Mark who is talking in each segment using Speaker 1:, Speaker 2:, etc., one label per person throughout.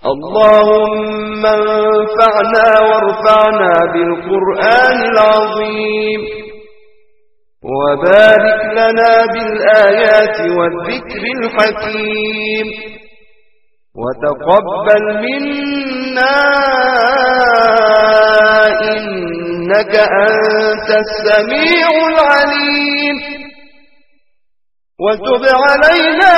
Speaker 1: اللهم انفعنا وارفعنا بالقرآن العظيم وبارك لنا بالآيات والذكر الحكيم وتقبل منا إنك أنت السميع العليم وتب علينا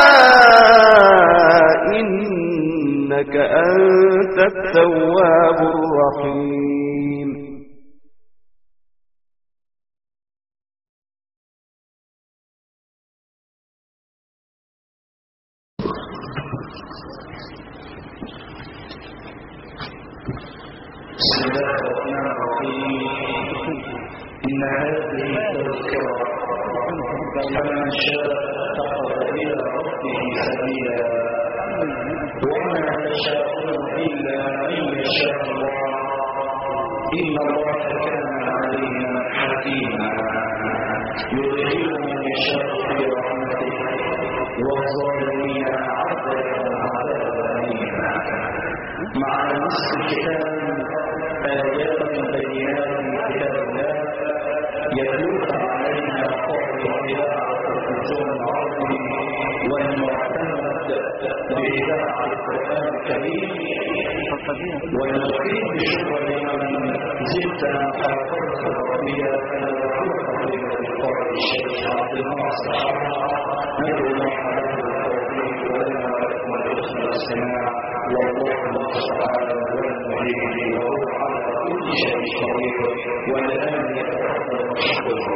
Speaker 1: إنك أنت التواب الرحيم.
Speaker 2: بسم الله الرحمن الرحيم. إن هذه التذكرة فمن شاء اتخذ إلى ربه سبيلا وما تشاءون إلا أن يشاء الله إن الله كان عليما حكيما يدخل من يشاء في رحمته والظالمين عذابا أليما. مع نص الكتاب آيات بينات من كتاب الله يتلوها علينا قول إذاعة التلفزيون العربي والمعتمد بإذاعة القرآن الكريم ونقيم بشكر لمن زدنا حافظة الربية فنذكرها بقول الشيخ عبد الناصر ندعو الله له التوفيق ولنا ولكم الحسن والاستماع والله تعالى والمجيد وهو على كل شيء قدير والآن يتقبل مشكورا.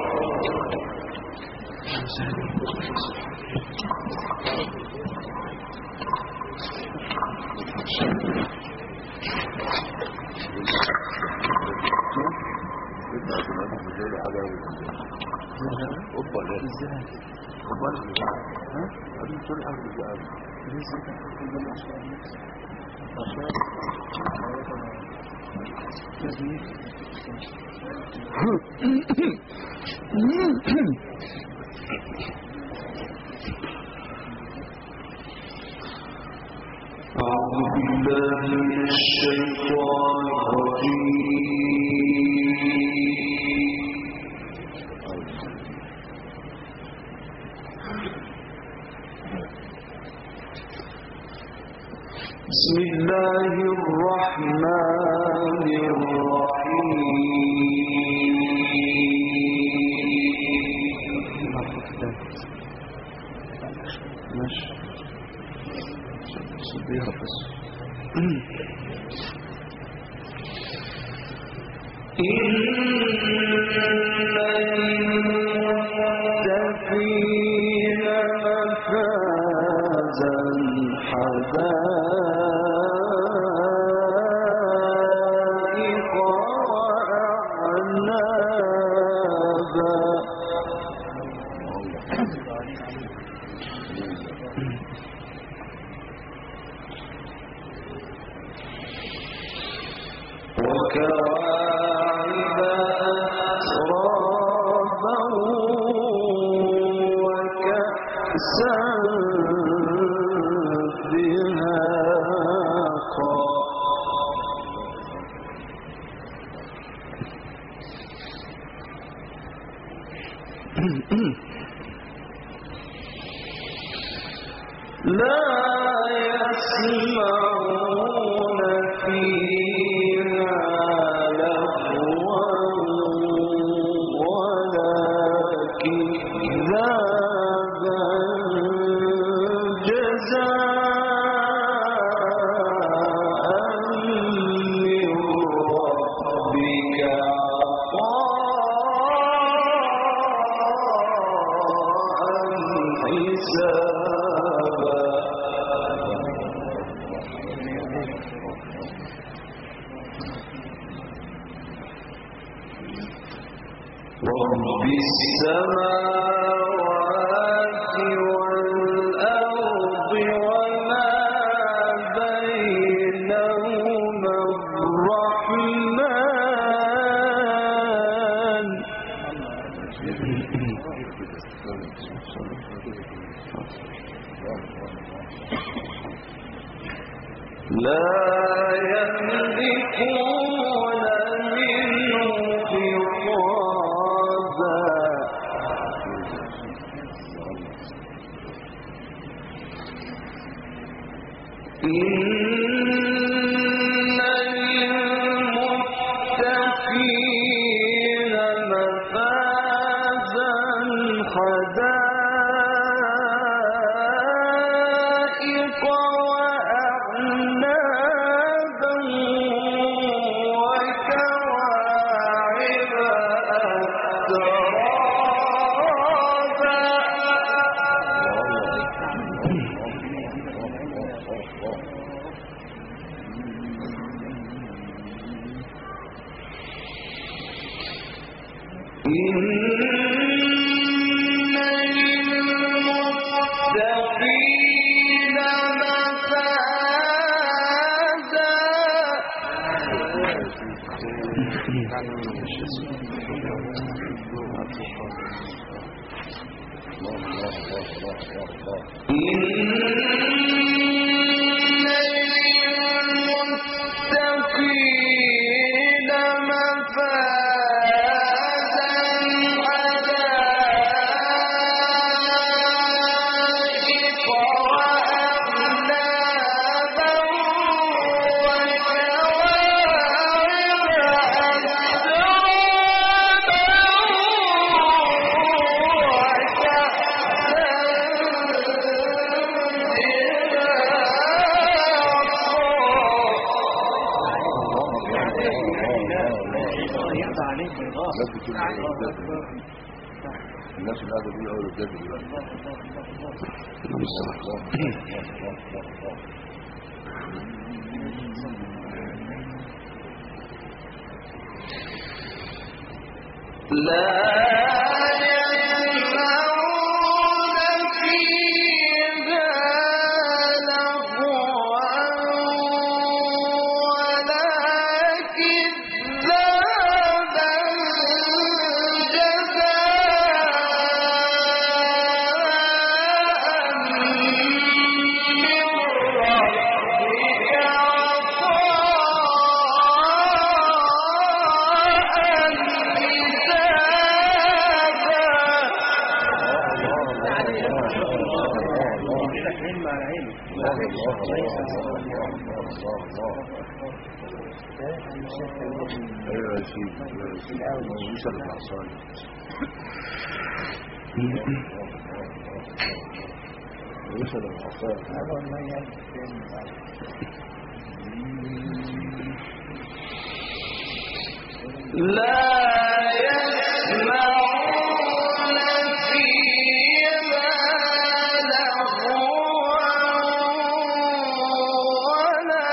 Speaker 2: أعوذ بالله من الشيطان الرجيم. بسم الله الرحمن الرحيم. إن المتقين مفازا حدائق وأعنابا وكواعب أترابا وكأسا دهاقا لا يسمعون فيها لغوا ولا كذابا جزاء من ربك عطاء حسابا. رب السماوات والأرض وما بينهما الرحمن
Speaker 1: لا يملكون منه خطابا إن للمتقين مفازا حدائق وأعنابا وكواعب أترابا إن للمتقين
Speaker 3: الناس اللي قاعده دي اول الجد دلوقتي
Speaker 1: لا
Speaker 3: ايوه يا سيدي موسى العصاية موسى العصاية
Speaker 1: لا يسمعون فيها لغوا ولا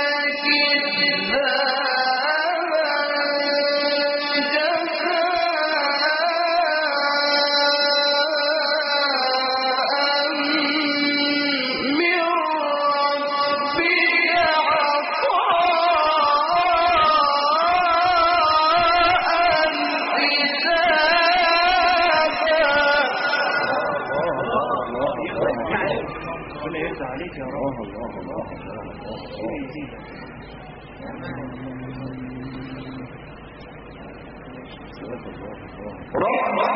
Speaker 1: رب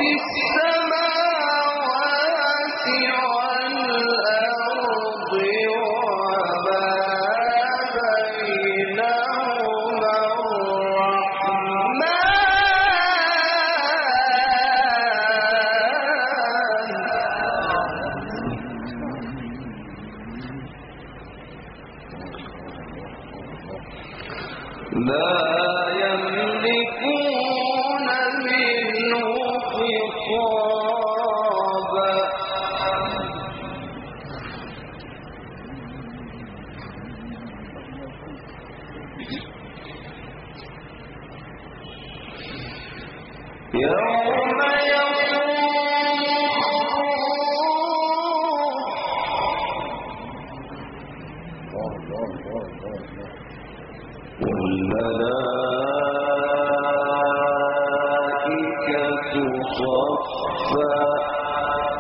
Speaker 1: السماوات والأرض وما بينهما الرحمن لا يملكون منه خطابا يوم والملائكة صفا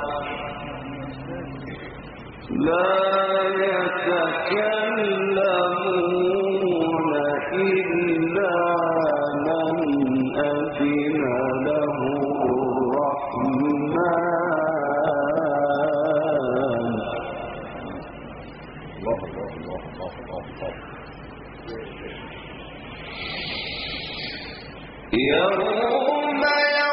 Speaker 1: لا يتكلمون يوم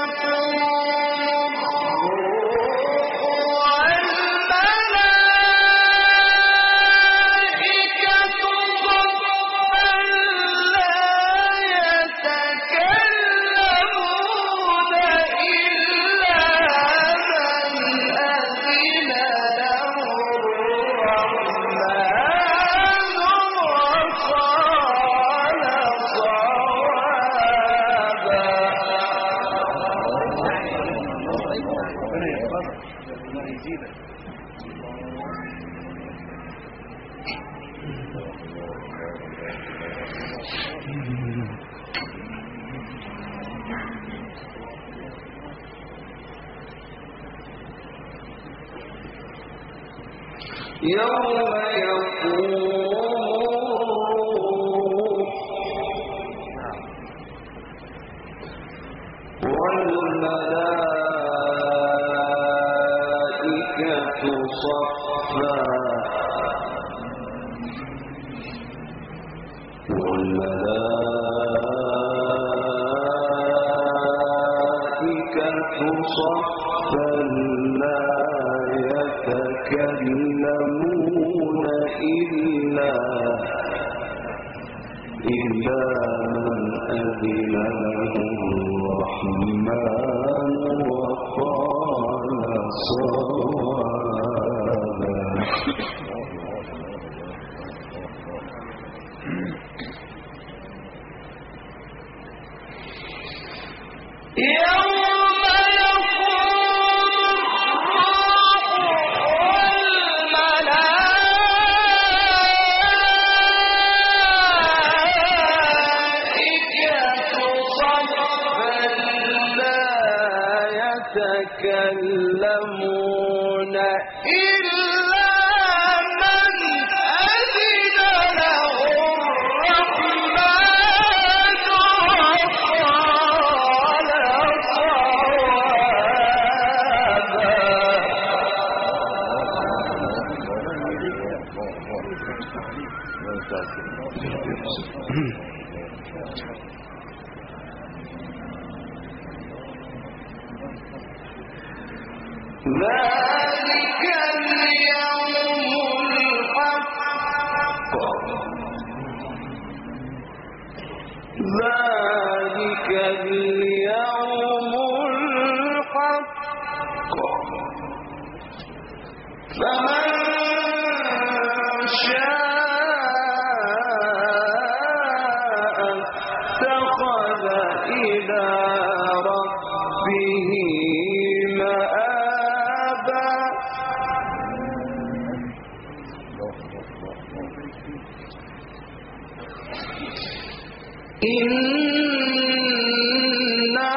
Speaker 1: يتكلمون إلا من أذن له الرحمن وقال ذلك اليوم الحق ذلك اليوم الحق فمن شاء اتخذ إلى ربه إنا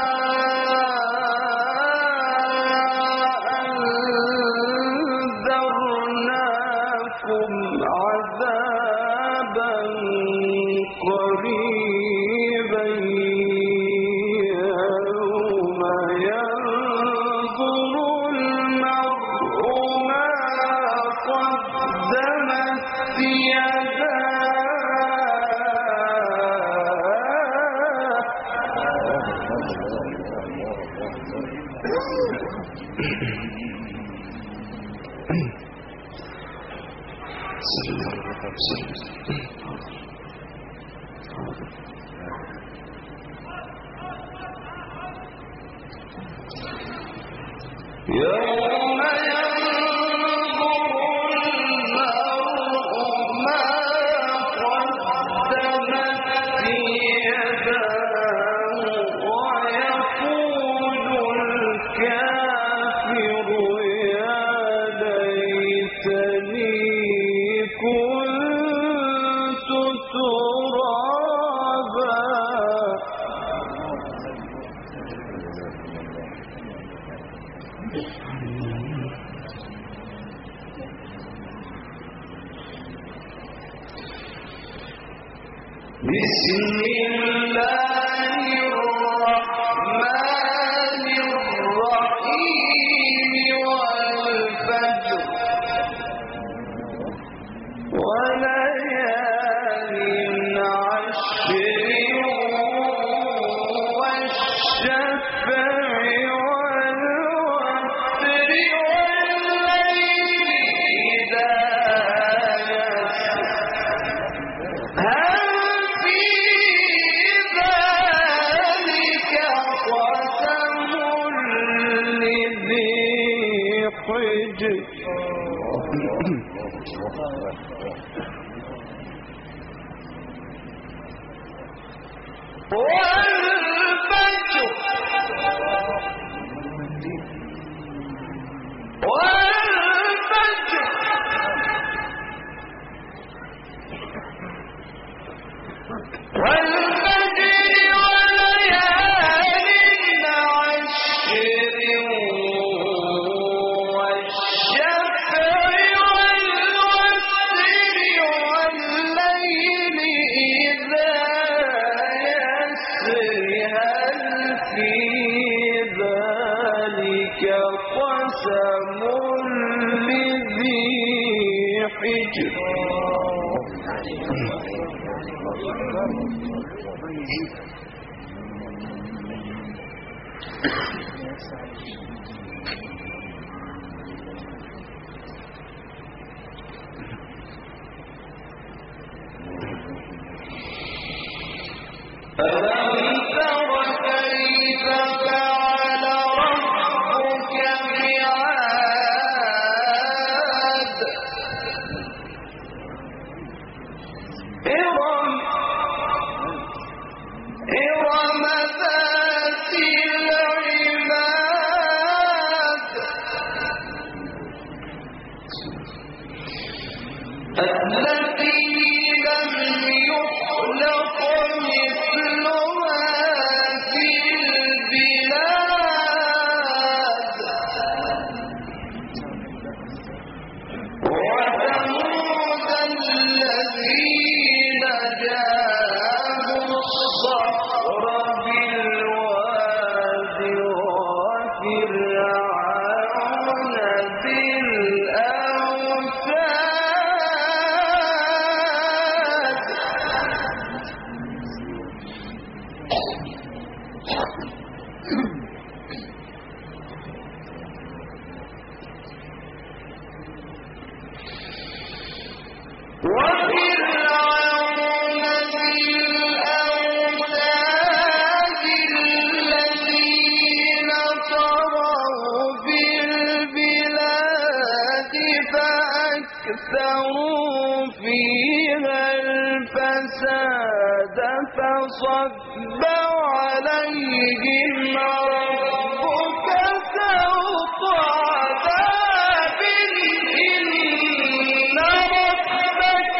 Speaker 1: أنذرناكم عذابا قريبا يوم ينظر المرء ما قدمت يداه يوم ينظر المرء ما قدمت يداه ويقول الكافر يا ليتني كنت ترابا بسم الله الرحمن الرحيم والفجر وليال عشر والشفع والوتر والليل إذا يسر هل في ذلك قسم لذي حجر والفجر وليال عشر والشفع والوتر والليل إذا يسر هل في ذلك قسم لذي حجر ألم تر كيف فعل ربك بعاد إرم ذات العماد التي لم يخلق مثلها في البلاد وثمود الذين جابوا الصخر بالواد وفرعون ذي الأوتاد وفرعون ذي الأوتاد الذين طغوا في البلاد فأكثروا فيها الفساد فصب عليهم ربك سوط عذاب إن ربك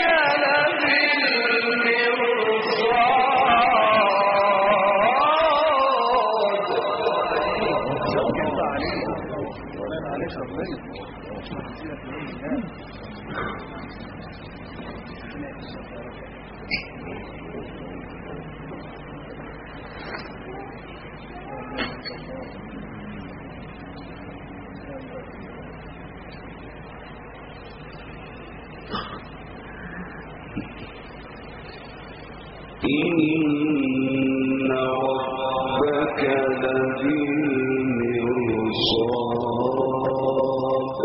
Speaker 1: إن ربك لبالمرصاد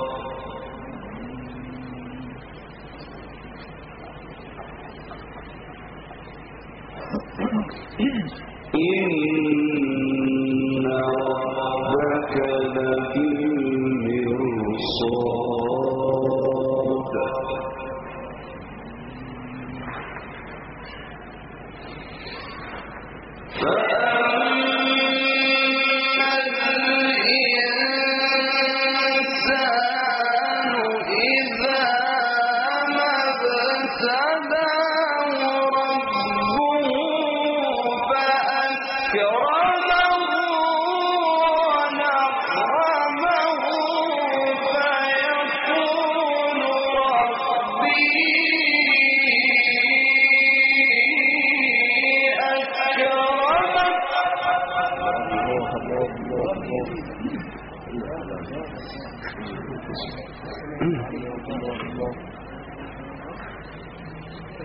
Speaker 1: إن ربك لبالمرصاد فأما الإنسان إذا ما ابتلاه ربه فأكرمه ونعمه فيقول ربي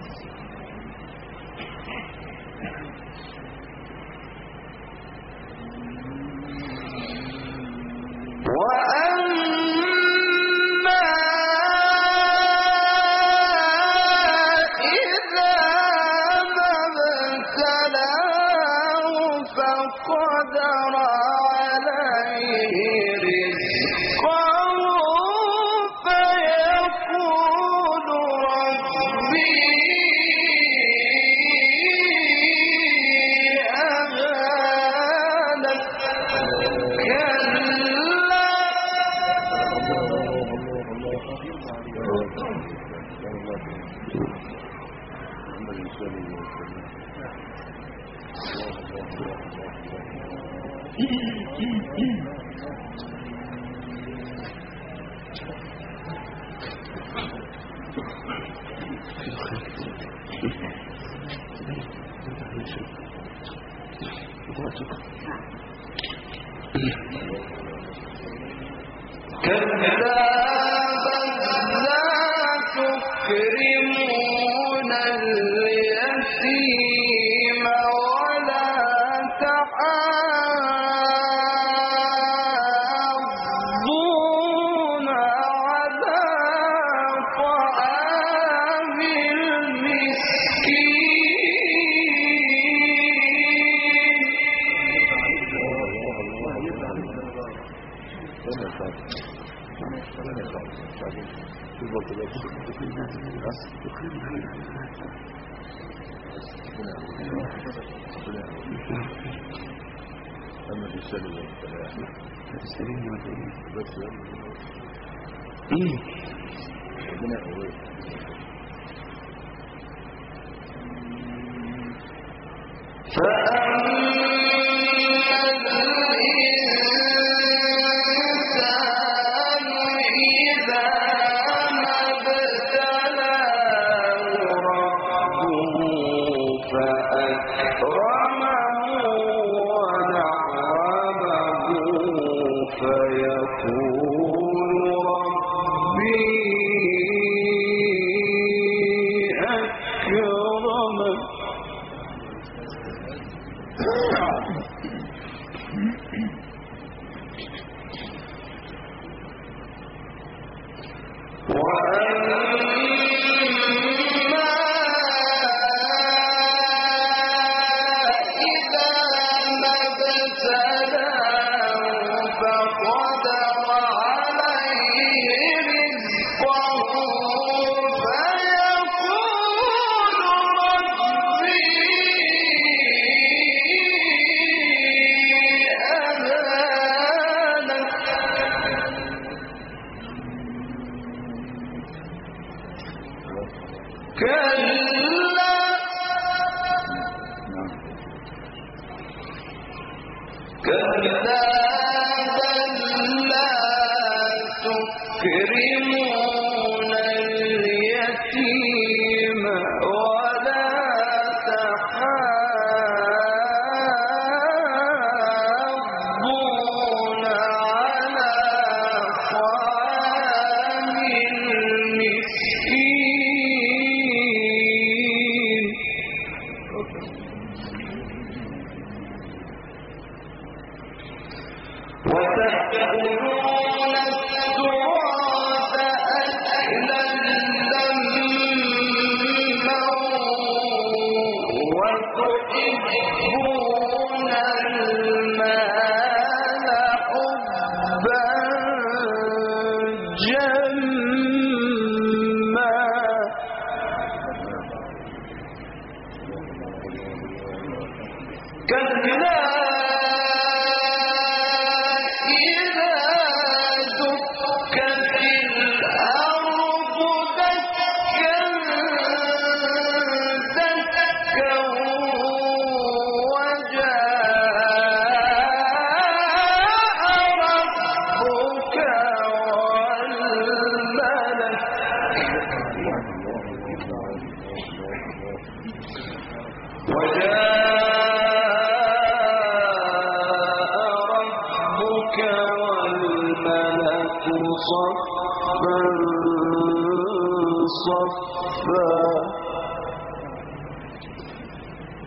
Speaker 3: أما في السلم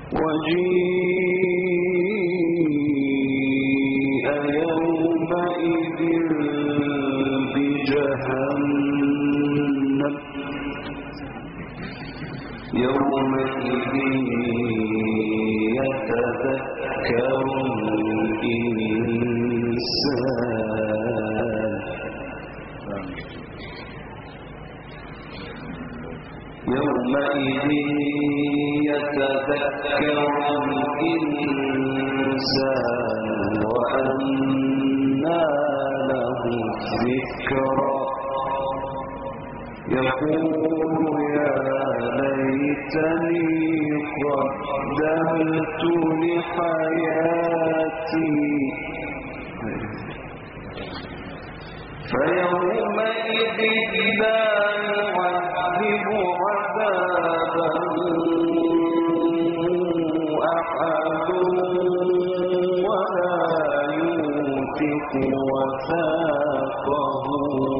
Speaker 2: وجيء يومئذ بجهنم يومئذ يتذكر الإنسان يومئذ يتذكر الإنسان وأنى له الذكرى يقول يا ليتني قدمت لحياتي فيومئذ لا يعذب عذابه أحد ولا يوثق وثاقه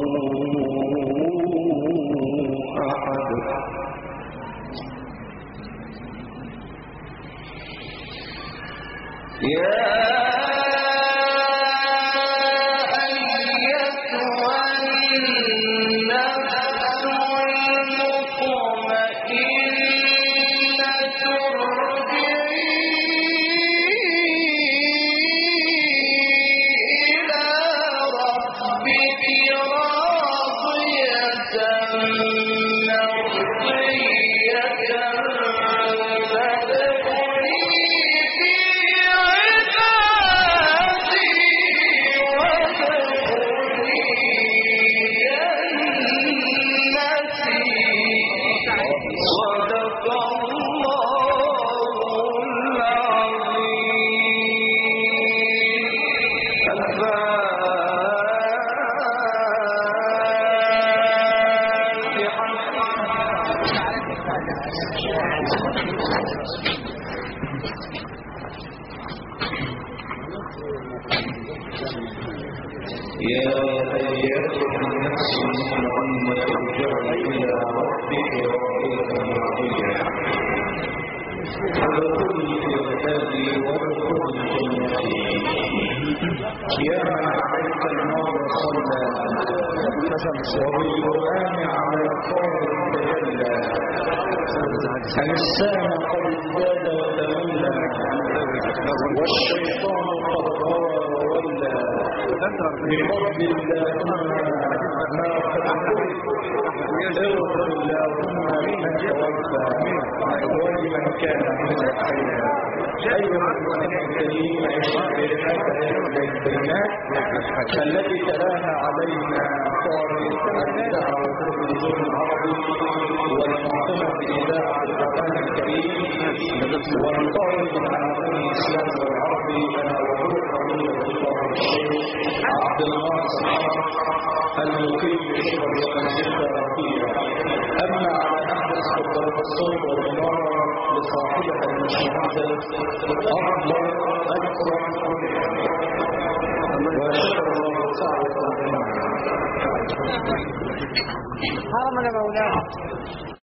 Speaker 2: أحد يا أيتها النفس المطمئنة ارجعي إلى ربك راضية مرضية فادخلي في عبادي وادخلي جنتي يا من عليك النار صلى وبالقرآن على الطاهر تجلى الإنسان قد ازداد وتملى والشيطان قد غوى وولى بفضل اللهم ما قد اغفر اللهم لمن توفى ولمن كان من الحياة أيها الإخوة الكريم عشنا بهذا البينات التي تلاها علينا طارق الإذاعة والتلفزيون العربي والمعتمد بإذاعة القرآن الكريم والطالب العالمي الإسلامي والعربي أنا وهو فضيلة الله الشيخ عبد الناصر المقيم بشبر ومنزلة رقية. أما على أحدث قدرة الصوت والمنارة لصاحبها المشهودة أفضل أكرم وشكر الله تعالى.
Speaker 4: حرمنا مولانا.